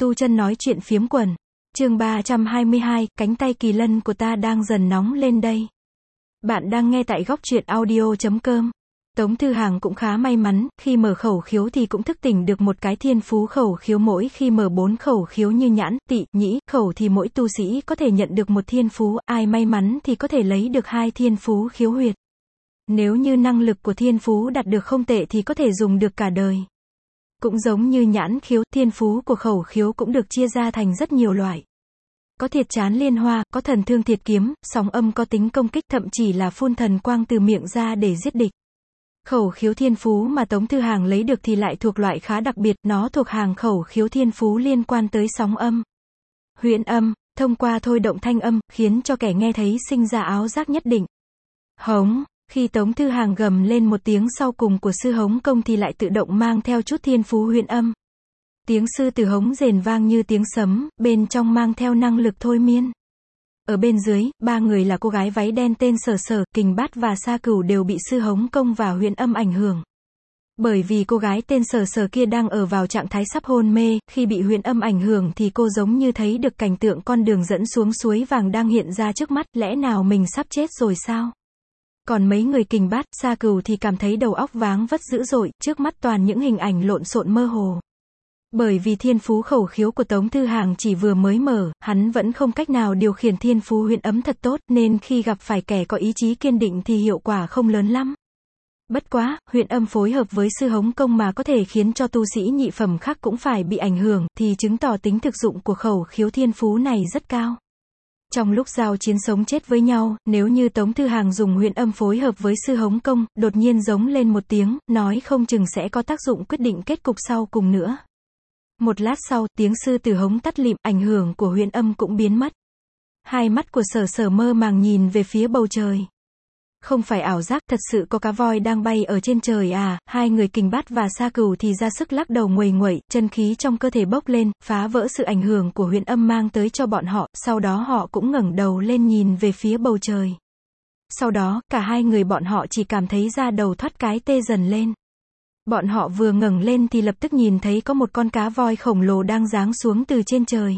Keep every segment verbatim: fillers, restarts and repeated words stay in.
tu chân nói chuyện phiếm quần. Chương ba trăm hai mươi hai, cánh tay kỳ lân của ta đang dần nóng lên đây. Bạn đang nghe tại góc truyện audio chấm com. Tống Thư Hàng cũng khá may mắn, khi mở khẩu khiếu thì cũng thức tỉnh được một cái thiên phú khẩu khiếu, mỗi khi mở bốn khẩu khiếu như nhãn, tị, nhĩ, khẩu thì mỗi tu sĩ có thể nhận được một thiên phú, ai may mắn thì có thể lấy được hai thiên phú khiếu huyệt. Nếu như năng lực của thiên phú đạt được không tệ thì có thể dùng được cả đời. Cũng giống như nhãn khiếu, thiên phú của khẩu khiếu cũng được chia ra thành rất nhiều loại. Có thiệt chán liên hoa, có thần thương thiệt kiếm, sóng âm có tính công kích, thậm chí là phun thần quang từ miệng ra để giết địch. Khẩu khiếu thiên phú mà Tống Thư Hàng lấy được thì lại thuộc loại khá đặc biệt, nó thuộc hàng khẩu khiếu thiên phú liên quan tới sóng âm, huyễn âm, thông qua thôi động thanh âm, khiến cho kẻ nghe thấy sinh ra áo giác nhất định. Hống, khi Tống Thư Hàng gầm lên một tiếng sau cùng của sư hống công thì lại tự động mang theo chút thiên phú huyễn âm. Tiếng sư tử hống rền vang như tiếng sấm, bên trong mang theo năng lực thôi miên. Ở bên dưới, ba người là cô gái váy đen tên Sở Sở, Kình Bát và Sa Cửu đều bị sư hống công và huyễn âm ảnh hưởng. Bởi vì cô gái tên Sở Sở kia đang ở vào trạng thái sắp hôn mê, khi bị huyễn âm ảnh hưởng thì cô giống như thấy được cảnh tượng con đường dẫn xuống suối vàng đang hiện ra trước mắt, lẽ nào mình sắp chết rồi sao? Còn mấy người Kình Bát, Sa Cửu thì cảm thấy đầu óc váng vất dữ dội, trước mắt toàn những hình ảnh lộn xộn mơ hồ. Bởi vì thiên phú khẩu khiếu của Tống Thư Hàng chỉ vừa mới mở, hắn vẫn không cách nào điều khiển thiên phú huyễn ấm thật tốt, nên khi gặp phải kẻ có ý chí kiên định thì hiệu quả không lớn lắm. Bất quá, huyễn âm phối hợp với sư hống công mà có thể khiến cho tu sĩ nhị phẩm khác cũng phải bị ảnh hưởng, thì chứng tỏ tính thực dụng của khẩu khiếu thiên phú này rất cao. Trong lúc giao chiến sống chết với nhau, nếu như Tống Thư Hàng dùng huyễn âm phối hợp với sư hống công, đột nhiên giống lên một tiếng, nói không chừng sẽ có tác dụng quyết định kết cục sau cùng nữa. Một lát sau, tiếng sư tử hống tắt lịm, ảnh hưởng của huyễn âm cũng biến mất. Hai mắt của Sở Sở mơ màng nhìn về phía bầu trời. Không phải ảo giác, thật sự có cá voi đang bay ở trên trời à? Hai người Kình Bát và Sa Cửu thì ra sức lắc đầu nguầy nguậy, chân khí trong cơ thể bốc lên, phá vỡ sự ảnh hưởng của huyễn âm mang tới cho bọn họ, sau đó họ cũng ngẩng đầu lên nhìn về phía bầu trời. Sau đó, cả hai người bọn họ chỉ cảm thấy da đầu thoát cái tê dần lên. Bọn họ vừa ngẩng lên thì lập tức nhìn thấy có một con cá voi khổng lồ đang giáng xuống từ trên trời.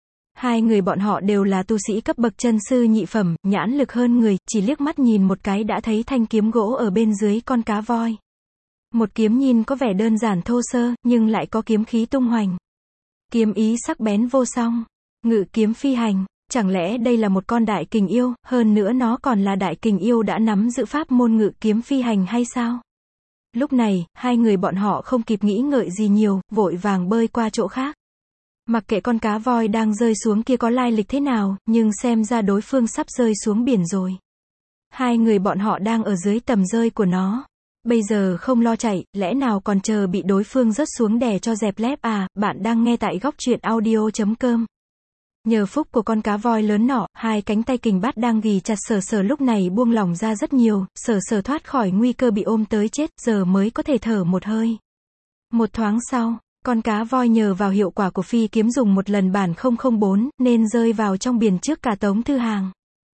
Hai người bọn họ đều là tu sĩ cấp bậc chân sư nhị phẩm, nhãn lực hơn người, chỉ liếc mắt nhìn một cái đã thấy thanh kiếm gỗ ở bên dưới con cá voi. Một kiếm nhìn có vẻ đơn giản thô sơ, nhưng lại có kiếm khí tung hoành. Kiếm ý sắc bén vô song, ngự kiếm phi hành, chẳng lẽ đây là một con đại kình yêu, hơn nữa nó còn là đại kình yêu đã nắm giữ pháp môn ngự kiếm phi hành hay sao? Lúc này, hai người bọn họ không kịp nghĩ ngợi gì nhiều, vội vàng bơi qua chỗ khác. Mặc kệ con cá voi đang rơi xuống kia có lai lịch thế nào, nhưng xem ra đối phương sắp rơi xuống biển rồi. Hai người bọn họ đang ở dưới tầm rơi của nó. Bây giờ không lo chạy, lẽ nào còn chờ bị đối phương rớt xuống đè cho dẹp lép à? Bạn đang nghe tại góc truyện audio chấm com. Nhờ phúc của con cá voi lớn nọ, hai cánh tay Kình Bát đang ghì chặt Sở Sở lúc này buông lỏng ra rất nhiều, Sở Sở thoát khỏi nguy cơ bị ôm tới chết, giờ mới có thể thở một hơi. Một thoáng sau, con cá voi nhờ vào hiệu quả của phi kiếm dùng một lần bản không không bốn, nên rơi vào trong biển trước cả Tống Thư Hàng.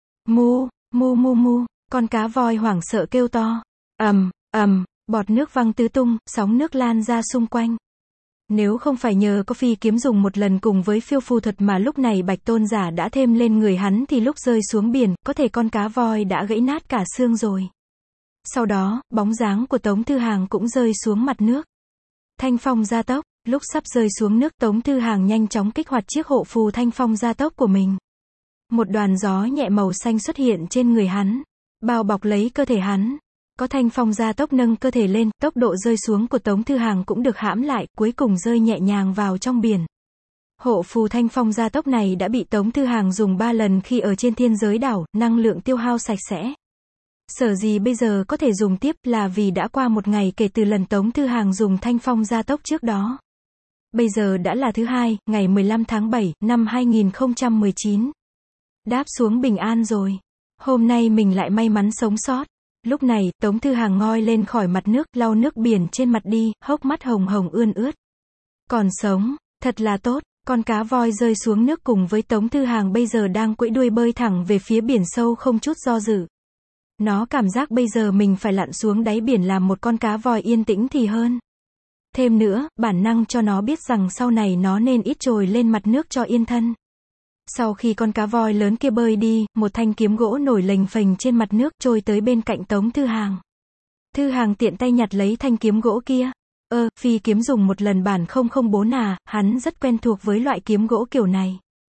Mu, mu mu mu, con cá voi hoảng sợ kêu to. Ầm, ầm, bọt nước văng tứ tung, sóng nước lan ra xung quanh. Nếu không phải nhờ có phi kiếm dùng một lần cùng với phiêu phù thuật mà lúc này Bạch Tôn Giả đã thêm lên người hắn thì lúc rơi xuống biển, có thể con cá voi đã gãy nát cả xương rồi. Sau đó, bóng dáng của Tống Thư Hàng cũng rơi xuống mặt nước. Thanh phong gia tốc, lúc sắp rơi xuống nước Tống Thư Hàng nhanh chóng kích hoạt chiếc hộ phù thanh phong gia tốc của mình. Một đoàn gió nhẹ màu xanh xuất hiện trên người hắn, bao bọc lấy cơ thể hắn. Có thanh phong gia tốc nâng cơ thể lên, tốc độ rơi xuống của Tống Thư Hàng cũng được hãm lại, cuối cùng rơi nhẹ nhàng vào trong biển. Hộ phù thanh phong gia tốc này đã bị Tống Thư Hàng dùng ba lần khi ở trên thiên giới đảo, năng lượng tiêu hao sạch sẽ. Sở gì bây giờ có thể dùng tiếp là vì đã qua một ngày kể từ lần Tống Thư Hàng dùng thanh phong gia tốc trước đó. Bây giờ đã là thứ hai, ngày mười lăm tháng bảy, năm hai nghìn không trăm mười chín. Đáp xuống bình an rồi. Hôm nay mình lại may mắn sống sót. Lúc này, Tống Thư Hàng ngoi lên khỏi mặt nước, lau nước biển trên mặt đi, hốc mắt hồng hồng ươn ướt. Còn sống, thật là tốt. Con cá voi rơi xuống nước cùng với Tống Thư Hàng bây giờ đang quẫy đuôi bơi thẳng về phía biển sâu không chút do dự. Nó cảm giác bây giờ mình phải lặn xuống đáy biển làm một con cá voi yên tĩnh thì hơn. Thêm nữa, bản năng cho nó biết rằng sau này nó nên ít trồi lên mặt nước cho yên thân. Sau khi con cá voi lớn kia bơi đi, một thanh kiếm gỗ nổi lềnh phềnh trên mặt nước trôi tới bên cạnh Tống Thư Hàng. Thư Hàng tiện tay nhặt lấy thanh kiếm gỗ kia. Ơ, phi kiếm dùng một lần bản không không bốn à, hắn rất quen thuộc với loại kiếm gỗ kiểu này.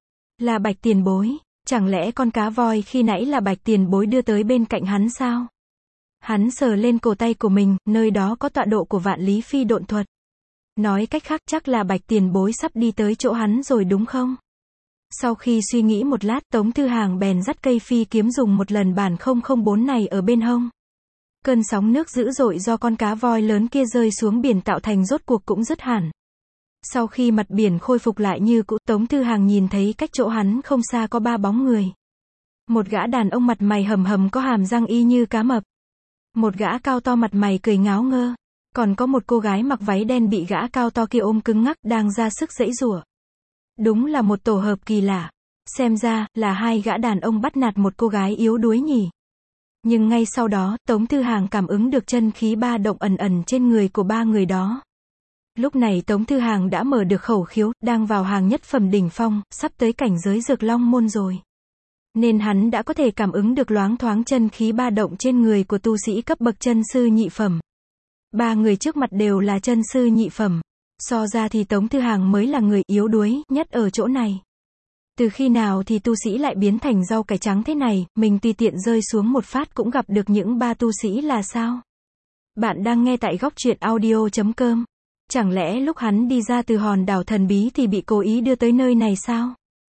Là Bạch tiền bối, chẳng lẽ con cá voi khi nãy là Bạch tiền bối đưa tới bên cạnh hắn sao? Hắn sờ lên cổ tay của mình, nơi đó có tọa độ của vạn lý phi độn thuật. Nói cách khác chắc là Bạch tiền bối sắp đi tới chỗ hắn rồi đúng không? Sau khi suy nghĩ một lát, Tống Thư Hàng bèn dắt cây phi kiếm dùng một lần bản không không bốn này ở bên hông. Cơn sóng nước dữ dội do con cá voi lớn kia rơi xuống biển tạo thành rốt cuộc cũng dứt hẳn. Sau khi mặt biển khôi phục lại như cũ, Tống Thư Hàng nhìn thấy cách chỗ hắn không xa có ba bóng người. Một gã đàn ông mặt mày hầm hầm có hàm răng y như cá mập. Một gã cao to mặt mày cười ngáo ngơ. Còn có một cô gái mặc váy đen bị gã cao to kia ôm cứng ngắc đang ra sức giãy giụa. Đúng là một tổ hợp kỳ lạ. Xem ra, là hai gã đàn ông bắt nạt một cô gái yếu đuối nhỉ. Nhưng ngay sau đó, Tống Thư Hàng cảm ứng được chân khí ba động ẩn ẩn trên người của ba người đó. Lúc này Tống Thư Hàng đã mở được khẩu khiếu, đang vào hàng nhất phẩm đỉnh phong, sắp tới cảnh giới Dược Long môn rồi. Nên hắn đã có thể cảm ứng được loáng thoáng chân khí ba động trên người của tu sĩ cấp bậc chân sư nhị phẩm. Ba người trước mặt đều là chân sư nhị phẩm. So ra thì Tống Thư Hàng mới là người yếu đuối nhất ở chỗ này. Từ khi nào thì tu sĩ lại biến thành rau cải trắng thế này, mình tùy tiện rơi xuống một phát cũng gặp được những ba tu sĩ là sao? Bạn đang nghe tại góc truyện audio chấm com. Chẳng lẽ lúc hắn đi ra từ hòn đảo thần bí thì bị cố ý đưa tới nơi này sao?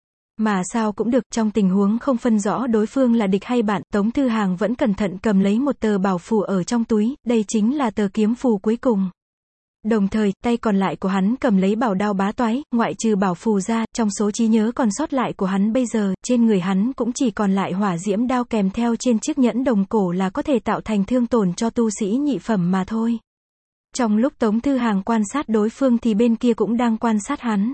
Mà sao cũng được, trong tình huống không phân rõ đối phương là địch hay bạn, Tống Thư Hàng vẫn cẩn thận cầm lấy một tờ bảo phù ở trong túi, đây chính là tờ kiếm phù cuối cùng. Đồng thời, tay còn lại của hắn cầm lấy bảo đao bá toái, ngoại trừ bảo phù ra, trong số trí nhớ còn sót lại của hắn bây giờ, trên người hắn cũng chỉ còn lại hỏa diễm đao kèm theo trên chiếc nhẫn đồng cổ là có thể tạo thành thương tổn cho tu sĩ nhị phẩm mà thôi. Trong lúc Tống Thư Hàng quan sát đối phương thì bên kia cũng đang quan sát hắn.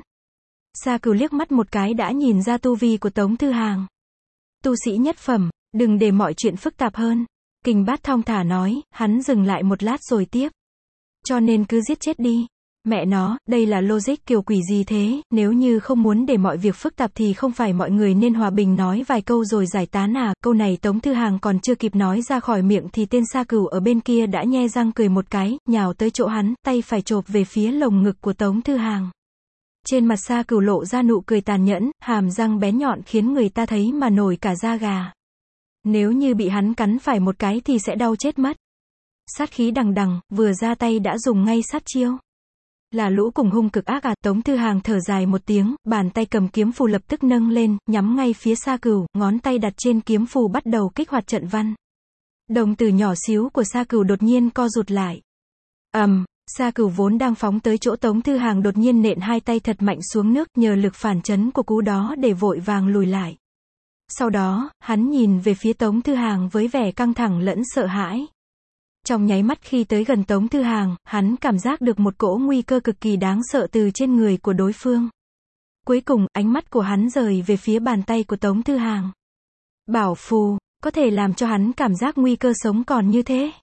Sa Cửu liếc mắt một cái đã nhìn ra tu vi của Tống Thư Hàng. Tu sĩ nhất phẩm, đừng để mọi chuyện phức tạp hơn. Kình Bát thong thả nói, hắn dừng lại một lát rồi tiếp. Cho nên cứ giết chết đi. Mẹ nó, đây là logic kiểu quỷ gì thế, nếu như không muốn để mọi việc phức tạp thì không phải mọi người nên hòa bình nói vài câu rồi giải tán à. Câu này Tống Thư Hàng còn chưa kịp nói ra khỏi miệng thì tên Sa Cửu ở bên kia đã nhe răng cười một cái, nhào tới chỗ hắn, tay phải chộp về phía lồng ngực của Tống Thư Hàng. Trên mặt Sa Cửu lộ ra nụ cười tàn nhẫn, hàm răng bén nhọn khiến người ta thấy mà nổi cả da gà. Nếu như bị hắn cắn phải một cái thì sẽ đau chết mất. Sát khí đằng đằng, vừa ra tay đã dùng ngay sát chiêu. Là lũ cùng hung cực ác à, Tống Thư Hàng thở dài một tiếng, bàn tay cầm kiếm phù lập tức nâng lên, nhắm ngay phía Sa Cửu, ngón tay đặt trên kiếm phù bắt đầu kích hoạt trận văn. Đồng tử nhỏ xíu của Sa Cửu đột nhiên co rụt lại. ầm, um, Sa Cửu vốn đang phóng tới chỗ Tống Thư Hàng đột nhiên nện hai tay thật mạnh xuống nước, nhờ lực phản chấn của cú đó để vội vàng lùi lại. Sau đó, hắn nhìn về phía Tống Thư Hàng với vẻ căng thẳng lẫn sợ hãi. Trong nháy mắt khi tới gần Tống Thư Hàng, hắn cảm giác được một cỗ nguy cơ cực kỳ đáng sợ từ trên người của đối phương. Cuối cùng, ánh mắt của hắn rời về phía bàn tay của Tống Thư Hàng. Bảo phù, có thể làm cho hắn cảm giác nguy cơ sống còn như thế.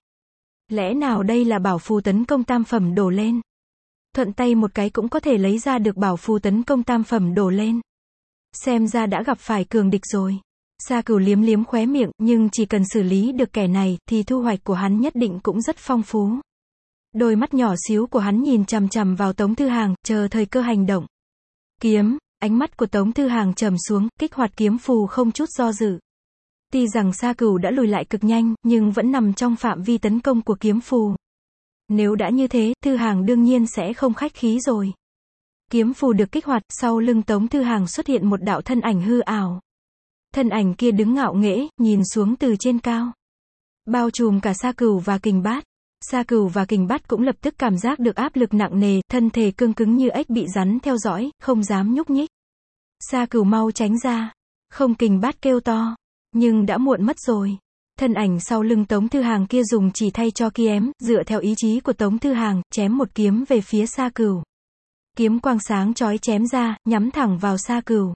Lẽ nào đây là bảo phù tấn công tam phẩm đổ lên? Thuận tay một cái cũng có thể lấy ra được bảo phù tấn công tam phẩm đổ lên. Xem ra đã gặp phải cường địch rồi. Sa Cửu liếm liếm khóe miệng, nhưng chỉ cần xử lý được kẻ này, thì thu hoạch của hắn nhất định cũng rất phong phú. Đôi mắt nhỏ xíu của hắn nhìn chằm chằm vào Tống Thư Hàng, chờ thời cơ hành động. Kiếm, ánh mắt của Tống Thư Hàng trầm xuống, kích hoạt kiếm phù không chút do dự. Tuy rằng Sa Cửu đã lùi lại cực nhanh, nhưng vẫn nằm trong phạm vi tấn công của kiếm phù. Nếu đã như thế, Thư Hàng đương nhiên sẽ không khách khí rồi. Kiếm phù được kích hoạt, sau lưng Tống Thư Hàng xuất hiện một đạo thân ảnh hư ảo. Thân ảnh kia đứng ngạo nghễ, nhìn xuống từ trên cao. Bao trùm cả Sa Cửu và Kình Bát. Sa Cửu và Kình Bát cũng lập tức cảm giác được áp lực nặng nề, thân thể cương cứng như ếch bị rắn theo dõi, không dám nhúc nhích. Sa Cửu mau tránh ra. Không, Kình Bát kêu to. Nhưng đã muộn mất rồi. Thân ảnh sau lưng Tống Thư Hàng kia dùng chỉ thay cho kiếm, dựa theo ý chí của Tống Thư Hàng, chém một kiếm về phía Sa Cửu. Kiếm quang sáng chói chém ra, nhắm thẳng vào Sa Cửu.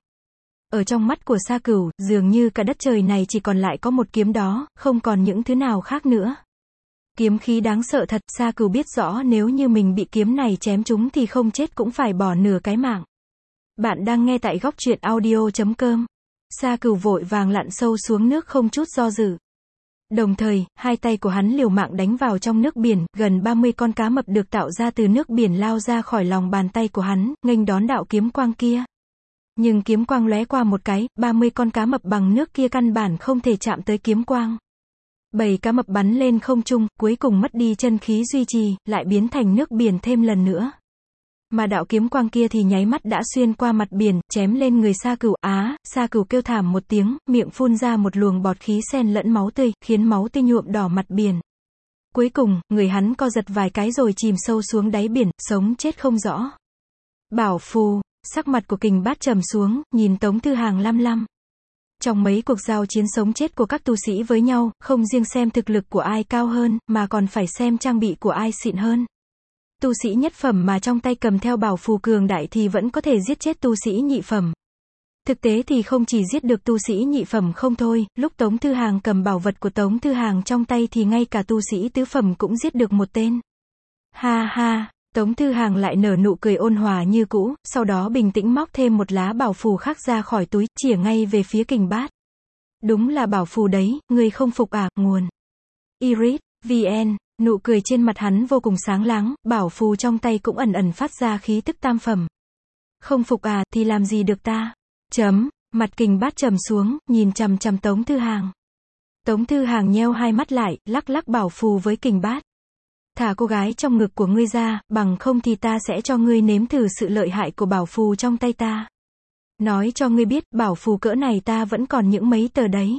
Ở trong mắt của Sa Cửu, dường như cả đất trời này chỉ còn lại có một kiếm đó, không còn những thứ nào khác nữa. Kiếm khí đáng sợ thật, Sa Cửu biết rõ nếu như mình bị kiếm này chém trúng thì không chết cũng phải bỏ nửa cái mạng. Bạn đang nghe tại góc truyện audio chấm com. Sa Cửu vội vàng lặn sâu xuống nước không chút do dự. Đồng thời, hai tay của hắn liều mạng đánh vào trong nước biển, gần ba mươi con cá mập được tạo ra từ nước biển lao ra khỏi lòng bàn tay của hắn, nghênh đón đạo kiếm quang kia. Nhưng kiếm quang lóe qua một cái, ba mươi con cá mập bằng nước kia căn bản không thể chạm tới kiếm quang. Bầy cá mập bắn lên không trung, cuối cùng mất đi chân khí duy trì, lại biến thành nước biển thêm lần nữa. Mà đạo kiếm quang kia thì nháy mắt đã xuyên qua mặt biển, chém lên người Sa Cửu. Á, Sa Cửu kêu thảm một tiếng, miệng phun ra một luồng bọt khí xen lẫn máu tươi, khiến máu tươi nhuộm đỏ mặt biển. Cuối cùng, người hắn co giật vài cái rồi chìm sâu xuống đáy biển, sống chết không rõ. Bảo phù, sắc mặt của Kình Bát trầm xuống, nhìn Tống Thư Hàng lăm lăm. Trong mấy cuộc giao chiến sống chết của các tu sĩ với nhau, không riêng xem thực lực của ai cao hơn, mà còn phải xem trang bị của ai xịn hơn. Tu sĩ nhất phẩm mà trong tay cầm theo bảo phù cường đại thì vẫn có thể giết chết tu sĩ nhị phẩm. Thực tế thì không chỉ giết được tu sĩ nhị phẩm không thôi, lúc Tống Thư Hàng cầm bảo vật của Tống Thư Hàng trong tay thì ngay cả tu sĩ tứ phẩm cũng giết được một tên. Ha ha, Tống Thư Hàng lại nở nụ cười ôn hòa như cũ, sau đó bình tĩnh móc thêm một lá bảo phù khác ra khỏi túi, chĩa ngay về phía Kình Bát. Đúng là bảo phù đấy, ngươi không phục à, nguồn. Iris, vê en, nụ cười trên mặt hắn vô cùng sáng láng, bảo phù trong tay cũng ẩn ẩn phát ra khí tức tam phẩm. Không phục à, thì làm gì được ta? Chấm, mặt Kình Bát trầm xuống, nhìn chằm chằm Tống Thư Hàng. Tống Thư Hàng nheo hai mắt lại, lắc lắc bảo phù với Kình Bát. Thả cô gái trong ngực của ngươi ra, bằng không thì ta sẽ cho ngươi nếm thử sự lợi hại của bảo phù trong tay ta. Nói cho ngươi biết, bảo phù cỡ này ta vẫn còn những mấy tờ đấy.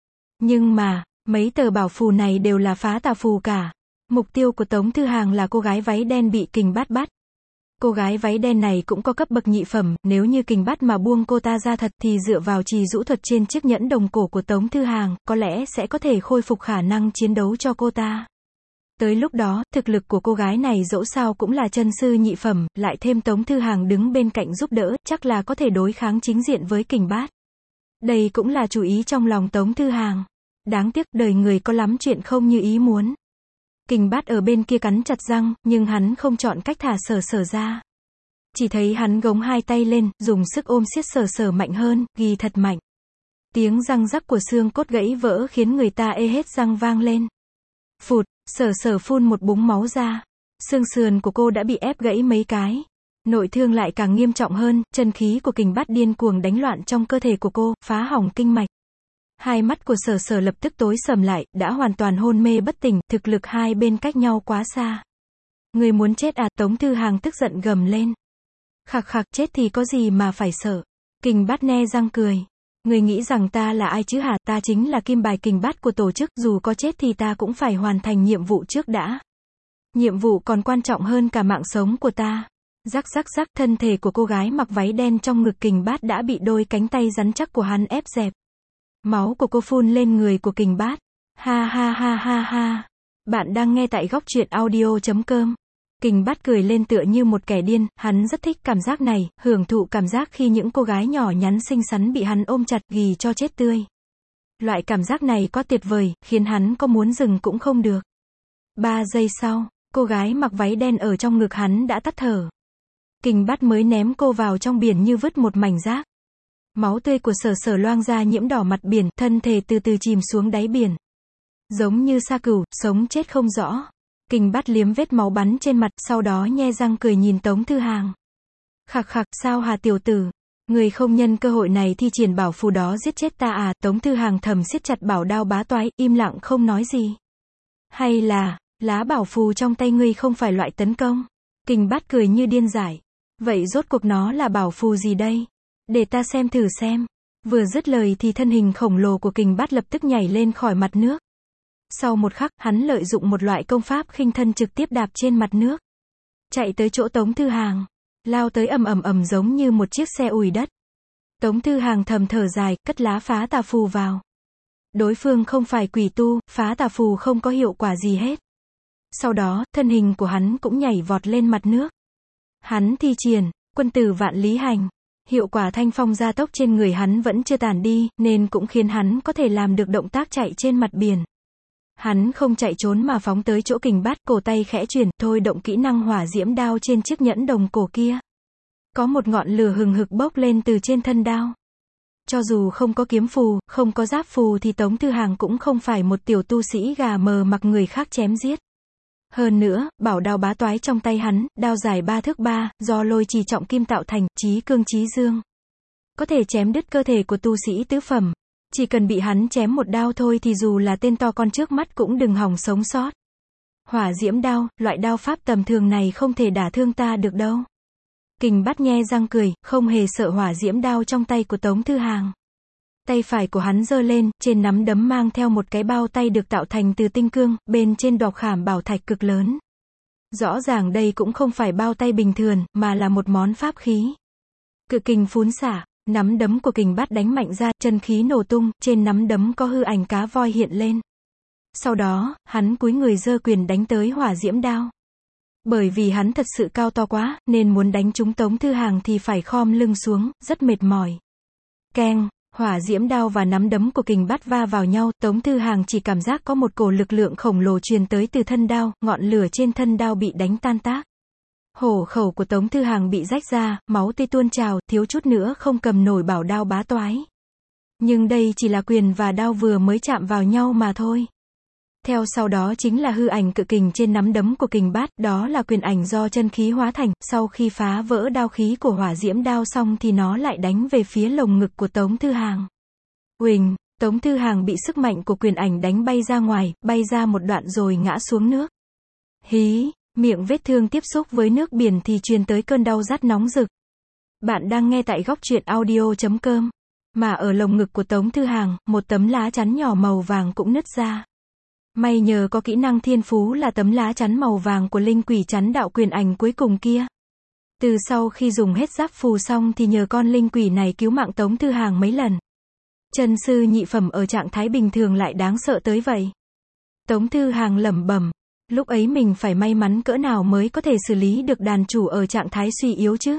Nhưng mà, mấy tờ bảo phù này đều là phá tà phù cả. Mục tiêu của Tống Thư Hàng là cô gái váy đen bị Kình Bát bắt. Cô gái váy đen này cũng có cấp bậc nhị phẩm, nếu như Kình Bát mà buông cô ta ra thật thì dựa vào trì rũ thuật trên chiếc nhẫn đồng cổ của Tống Thư Hàng, có lẽ sẽ có thể khôi phục khả năng chiến đấu cho cô ta. Tới lúc đó, thực lực của cô gái này dẫu sao cũng là chân sư nhị phẩm, lại thêm Tống Thư Hàng đứng bên cạnh giúp đỡ, chắc là có thể đối kháng chính diện với Kình Bát. Đây cũng là chủ ý trong lòng Tống Thư Hàng. Đáng tiếc, đời người có lắm chuyện không như ý muốn. Kình Bát ở bên kia cắn chặt răng, nhưng hắn không chọn cách thả Sở Sở ra. Chỉ thấy hắn gống hai tay lên, dùng sức ôm siết Sở Sở mạnh hơn, ghi thật mạnh. Tiếng răng rắc của xương cốt gãy vỡ khiến người ta ê hết răng vang lên. Phụt, Sở Sở phun một búng máu ra. Xương sườn của cô đã bị ép gãy mấy cái. Nội thương lại càng nghiêm trọng hơn, chân khí của Kình Bát điên cuồng đánh loạn trong cơ thể của cô, phá hỏng kinh mạch. Hai mắt của Sở Sở lập tức tối sầm lại, đã hoàn toàn hôn mê bất tỉnh, thực lực hai bên cách nhau quá xa. Người muốn chết à, Tống Thư Hàng tức giận gầm lên. Khạc khạc, chết thì có gì mà phải sợ. Kình Bát nhe răng cười. Người nghĩ rằng ta là ai chứ hả, ta chính là kim bài Kình Bát của tổ chức, dù có chết thì ta cũng phải hoàn thành nhiệm vụ trước đã. Nhiệm vụ còn quan trọng hơn cả mạng sống của ta. Rắc rắc rắc, thân thể của cô gái mặc váy đen trong ngực Kình Bát đã bị đôi cánh tay rắn chắc của hắn ép dẹp. Máu của cô phun lên người của Kình Bát. Ha ha ha ha ha. Bạn đang nghe tại góc truyện audio chấm com. Kình Bát cười lên tựa như một kẻ điên, hắn rất thích cảm giác này, hưởng thụ cảm giác khi những cô gái nhỏ nhắn xinh xắn bị hắn ôm chặt, ghì cho chết tươi. Loại cảm giác này có tuyệt vời, khiến hắn có muốn dừng cũng không được. Ba giây sau, cô gái mặc váy đen ở trong ngực hắn đã tắt thở. Kình Bát mới ném cô vào trong biển như vứt một mảnh rác. Máu tươi của Sở Sở loang ra nhiễm đỏ mặt biển, thân thể từ từ chìm xuống đáy biển. Giống như Sa Cửu, sống chết không rõ. Kình Bát liếm vết máu bắn trên mặt, sau đó nhe răng cười nhìn Tống Thư Hàng. Khạc khạc, sao hà tiểu tử? Người không nhân cơ hội này thi triển bảo phù đó giết chết ta à? Tống Thư Hàng thầm siết chặt bảo đao bá toái, im lặng không nói gì. Hay là, lá bảo phù trong tay ngươi không phải loại tấn công? Kình Bát cười như điên dại. Vậy rốt cuộc nó là bảo phù gì đây? Để ta xem thử xem. Vừa dứt lời thì thân hình khổng lồ của Kình Bát lập tức nhảy lên khỏi mặt nước. Sau một khắc, hắn lợi dụng một loại công pháp khinh thân trực tiếp đạp trên mặt nước. Chạy tới chỗ Tống Thư Hàng. Lao tới ầm ầm ầm giống như một chiếc xe ủi đất. Tống Thư Hàng thầm thở dài, cất lá phá tà phù vào. Đối phương không phải quỷ tu, phá tà phù không có hiệu quả gì hết. Sau đó, thân hình của hắn cũng nhảy vọt lên mặt nước. Hắn thi triển, quân tử vạn lý hành. Hiệu quả thanh phong gia tốc trên người hắn vẫn chưa tàn đi, nên cũng khiến hắn có thể làm được động tác chạy trên mặt biển. Hắn không chạy trốn mà phóng tới chỗ Kình Bát, cổ tay khẽ chuyển, thôi động kỹ năng hỏa diễm đao trên chiếc nhẫn đồng cổ kia. Có một ngọn lửa hừng hực bốc lên từ trên thân đao. Cho dù không có kiếm phù, không có giáp phù thì Tống Thư Hàng cũng không phải một tiểu tu sĩ gà mờ mặc người khác chém giết. Hơn nữa, bảo đao bá toái trong tay hắn, đao dài ba thước ba, do lôi trì trọng kim tạo thành, chí cương chí dương. Có thể chém đứt cơ thể của tu sĩ tứ phẩm. Chỉ cần bị hắn chém một đao thôi thì dù là tên to con trước mắt cũng đừng hòng sống sót. Hỏa diễm đao, loại đao pháp tầm thường này không thể đả thương ta được đâu. Kình Bát nhe răng cười, không hề sợ hỏa diễm đao trong tay của Tống Thư Hàng. Tay phải của hắn giơ lên, trên nắm đấm mang theo một cái bao tay được tạo thành từ tinh cương, bên trên đọc khảm bảo thạch cực lớn. Rõ ràng đây cũng không phải bao tay bình thường, mà là một món pháp khí. Cự kình phún xả, nắm đấm của Kình Bát đánh mạnh ra, chân khí nổ tung, trên nắm đấm có hư ảnh cá voi hiện lên. Sau đó, hắn cúi người giơ quyền đánh tới hỏa diễm đao. Bởi vì hắn thật sự cao to quá, nên muốn đánh trúng Tống Thư Hàng thì phải khom lưng xuống, rất mệt mỏi. Keng, hỏa diễm đao và nắm đấm của Kình Bát va vào nhau, Tống Thư Hàng chỉ cảm giác có một cổ lực lượng khổng lồ truyền tới từ thân đao, ngọn lửa trên thân đao bị đánh tan tác. Hổ khẩu của Tống Thư Hàng bị rách ra, máu tươi tuôn trào, thiếu chút nữa không cầm nổi bảo đao bá toái. Nhưng đây chỉ là quyền và đao vừa mới chạm vào nhau mà thôi. Theo sau đó chính là hư ảnh cự kình trên nắm đấm của Kình Bát, đó là quyền ảnh do chân khí hóa thành, sau khi phá vỡ đao khí của hỏa diễm đao xong thì nó lại đánh về phía lồng ngực của Tống Thư Hàng. Uỳnh, Tống Thư Hàng bị sức mạnh của quyền ảnh đánh bay ra ngoài, bay ra một đoạn rồi ngã xuống nước. Hí, miệng vết thương tiếp xúc với nước biển thì truyền tới cơn đau rát nóng rực. Bạn đang nghe tại góc truyện audio chấm com. Mà ở lồng ngực của Tống Thư Hàng, một tấm lá chắn nhỏ màu vàng cũng nứt ra. May nhờ có kỹ năng thiên phú là tấm lá chắn màu vàng của linh quỷ chắn đạo quyền ảnh cuối cùng kia. Từ sau khi dùng hết giáp phù xong thì nhờ con linh quỷ này cứu mạng Tống Thư Hàng mấy lần. Chân sư nhị phẩm ở trạng thái bình thường lại đáng sợ tới vậy. Tống Thư Hàng lẩm bẩm, lúc ấy mình phải may mắn cỡ nào mới có thể xử lý được đàn chủ ở trạng thái suy yếu chứ.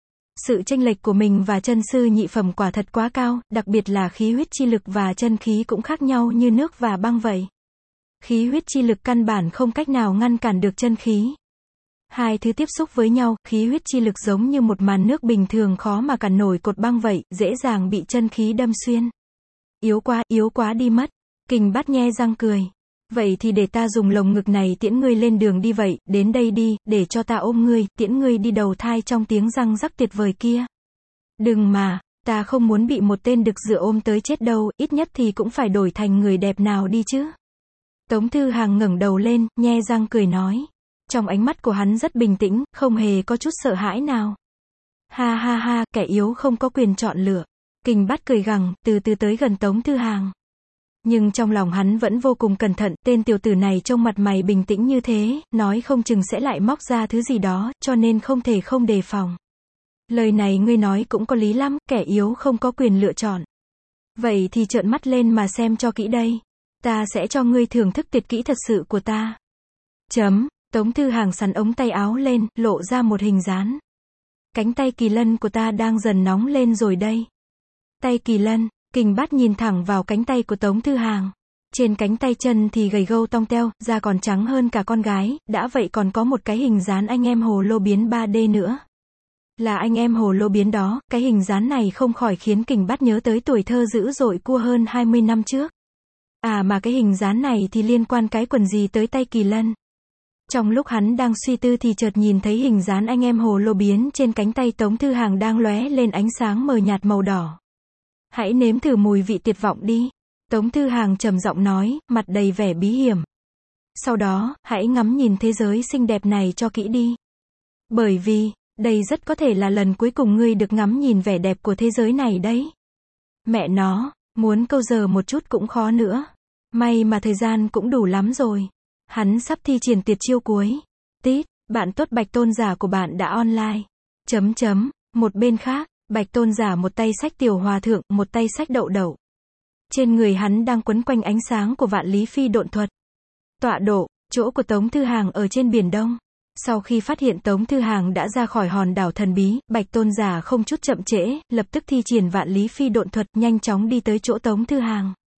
Sự chênh lệch của mình và chân sư nhị phẩm quả thật quá cao, đặc biệt là khí huyết chi lực và chân khí cũng khác nhau như nước và băng vậy. Khí huyết chi lực căn bản không cách nào ngăn cản được chân khí. Hai thứ tiếp xúc với nhau, khí huyết chi lực giống như một màn nước bình thường khó mà cản nổi cột băng vậy, dễ dàng bị chân khí đâm xuyên. Yếu quá, yếu quá đi mất. Kình Bát nhe răng cười. Vậy thì để ta dùng lồng ngực này tiễn ngươi lên đường đi vậy, đến đây đi, để cho ta ôm ngươi, tiễn ngươi đi đầu thai trong tiếng răng rắc tuyệt vời kia. Đừng mà, ta không muốn bị một tên đực dựa ôm tới chết đâu, ít nhất thì cũng phải đổi thành người đẹp nào đi chứ. Tống Thư Hàng ngẩng đầu lên, nhe răng cười nói. Trong ánh mắt của hắn rất bình tĩnh, không hề có chút sợ hãi nào. Ha ha ha, kẻ yếu không có quyền chọn lựa. Kình Bát cười gằn, từ từ tới gần Tống Thư Hàng. Nhưng trong lòng hắn vẫn vô cùng cẩn thận, tên tiểu tử này trông mặt mày bình tĩnh như thế, nói không chừng sẽ lại móc ra thứ gì đó, cho nên không thể không đề phòng. Lời này ngươi nói cũng có lý lắm, kẻ yếu không có quyền lựa chọn. Vậy thì trợn mắt lên mà xem cho kỹ đây. Ta sẽ cho ngươi thưởng thức tuyệt kỹ thật sự của ta. Chấm, Tống Thư Hàng sắn ống tay áo lên, lộ ra một hình dán. Cánh tay kỳ lân của ta đang dần nóng lên rồi đây. Tay kỳ lân, Kình Bát nhìn thẳng vào cánh tay của Tống Thư Hàng. Trên cánh tay chân thì gầy gâu tong teo, da còn trắng hơn cả con gái, đã vậy còn có một cái hình dán anh em hồ lô biến ba D nữa. Là anh em hồ lô biến đó, cái hình dán này không khỏi khiến Kình Bát nhớ tới tuổi thơ dữ dội cua hơn hai mươi năm trước. À mà cái hình dán này thì liên quan cái quần gì tới tay kỳ lân. Trong lúc hắn đang suy tư thì chợt nhìn thấy hình dán anh em hồ lô biến trên cánh tay Tống Thư Hàng đang lóe lên ánh sáng mờ nhạt màu đỏ. Hãy nếm thử mùi vị tuyệt vọng đi. Tống Thư Hàng trầm giọng nói, mặt đầy vẻ bí hiểm. Sau đó, hãy ngắm nhìn thế giới xinh đẹp này cho kỹ đi. Bởi vì, đây rất có thể là lần cuối cùng ngươi được ngắm nhìn vẻ đẹp của thế giới này đấy. Mẹ nó, muốn câu giờ một chút cũng khó nữa. May mà thời gian cũng đủ lắm rồi. Hắn sắp thi triển tuyệt chiêu cuối. Tít, bạn tốt Bạch Tôn giả của bạn đã online. Chấm chấm, một bên khác, Bạch Tôn giả một tay xách tiểu hòa thượng, một tay xách đậu đậu. Trên người hắn đang quấn quanh ánh sáng của vạn lý phi độn thuật. Tọa độ, chỗ của Tống Thư Hàng ở trên Biển Đông. Sau khi phát hiện Tống Thư Hàng đã ra khỏi hòn đảo thần bí, Bạch Tôn giả không chút chậm trễ, lập tức thi triển vạn lý phi độn thuật, nhanh chóng đi tới chỗ Tống Thư Hàng.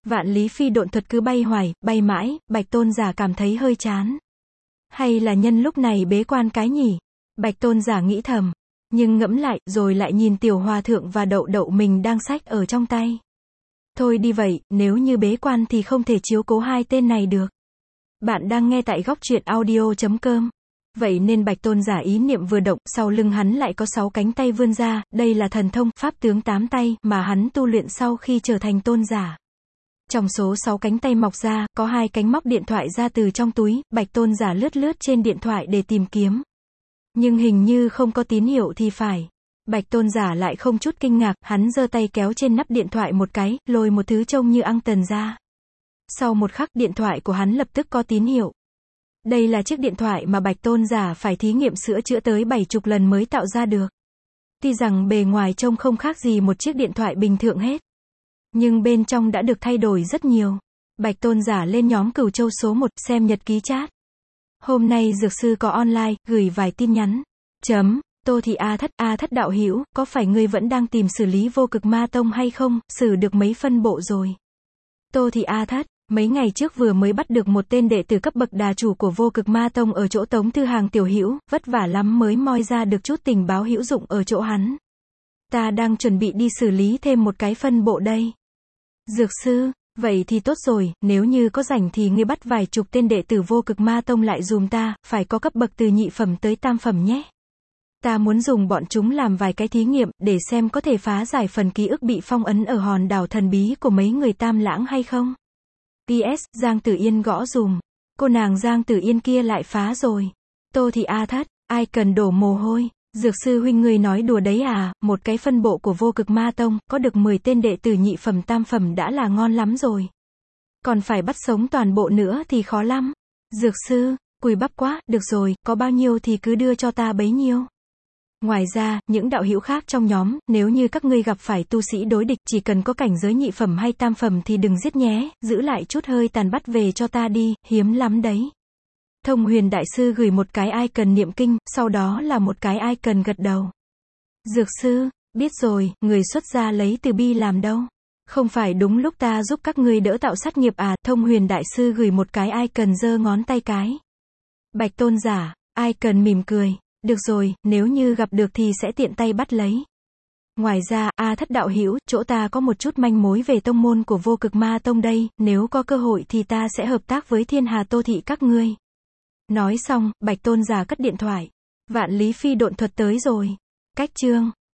Vạn lý phi độn thuật cứ bay hoài, bay mãi, Bạch Tôn giả cảm thấy hơi chán. Hay là nhân lúc này bế quan cái nhỉ? Bạch Tôn giả nghĩ thầm. Nhưng ngẫm lại, rồi lại nhìn tiểu hòa thượng và đậu đậu mình đang xách ở trong tay. Thôi đi vậy, nếu như bế quan thì không thể chiếu cố hai tên này được. Bạn đang nghe tại góc truyện audio chấm com. Vậy nên Bạch Tôn giả ý niệm vừa động, sau lưng hắn lại có sáu cánh tay vươn ra, đây là thần thông, pháp tướng tám tay, mà hắn tu luyện sau khi trở thành tôn giả. Trong số sáu cánh tay mọc ra, có hai cánh móc điện thoại ra từ trong túi, Bạch Tôn giả lướt lướt trên điện thoại để tìm kiếm. Nhưng hình như không có tín hiệu thì phải. Bạch Tôn giả lại không chút kinh ngạc, hắn giơ tay kéo trên nắp điện thoại một cái, lôi một thứ trông như ăng tần ra. Sau một khắc, điện thoại của hắn lập tức có tín hiệu. Đây là chiếc điện thoại mà Bạch Tôn giả phải thí nghiệm sửa chữa tới bảy chục lần mới tạo ra được. Tuy rằng bề ngoài trông không khác gì một chiếc điện thoại bình thường hết, nhưng bên trong đã được thay đổi rất nhiều. Bạch Tôn giả lên nhóm Cửu Châu số một, xem nhật ký chat. Hôm nay dược sư có online, gửi vài tin nhắn. Chấm, Tô Thị A Thất, A Thất đạo hữu, có phải ngươi vẫn đang tìm xử lý vô cực ma tông hay không, xử được mấy phân bộ rồi? Tô Thị A Thất, mấy ngày trước vừa mới bắt được một tên đệ tử cấp bậc đà chủ của vô cực ma tông ở chỗ Tống Thư Hàng tiểu hữu, vất vả lắm mới moi ra được chút tình báo hữu dụng ở chỗ hắn. Ta đang chuẩn bị đi xử lý thêm một cái phân bộ đây. Dược sư, vậy thì tốt rồi, nếu như có rảnh thì ngươi bắt vài chục tên đệ tử vô cực ma tông lại dùm ta, phải có cấp bậc từ nhị phẩm tới tam phẩm nhé. Ta muốn dùng bọn chúng làm vài cái thí nghiệm, để xem có thể phá giải phần ký ức bị phong ấn ở hòn đảo thần bí của mấy người Tam Lãng hay không. pê ét, Giang Tử Yên gõ dùm. Cô nàng Giang Tử Yên kia lại phá rồi. Tô Thị A Thất, ai cần đổ mồ hôi. Dược sư huynh người nói đùa đấy à, một cái phân bộ của vô cực ma tông, có được mười tên đệ tử nhị phẩm tam phẩm đã là ngon lắm rồi. Còn phải bắt sống toàn bộ nữa thì khó lắm. Dược sư, cùi bắp quá, được rồi, có bao nhiêu thì cứ đưa cho ta bấy nhiêu. Ngoài ra, những đạo hữu khác trong nhóm, nếu như các ngươi gặp phải tu sĩ đối địch, chỉ cần có cảnh giới nhị phẩm hay tam phẩm thì đừng giết nhé, giữ lại chút hơi tàn bắt về cho ta đi, hiếm lắm đấy. Thông Huyền Đại Sư gửi một cái icon niệm kinh, sau đó là một cái icon gật đầu. Dược sư, biết rồi, người xuất gia lấy từ bi làm đâu. Không phải đúng lúc ta giúp các ngươi đỡ tạo sát nghiệp à, Thông Huyền Đại Sư gửi một cái icon giơ ngón tay cái. Bạch Tôn giả, icon mỉm cười. Được rồi, nếu như gặp được thì sẽ tiện tay bắt lấy. Ngoài ra, A Thất đạo hữu, chỗ ta có một chút manh mối về tông môn của vô cực ma tông đây, nếu có cơ hội thì ta sẽ hợp tác với Thiên Hà Tô Thị các ngươi. Nói xong, Bạch Tôn giả cất điện thoại. Vạn lý phi độn thuật tới rồi. Cách chương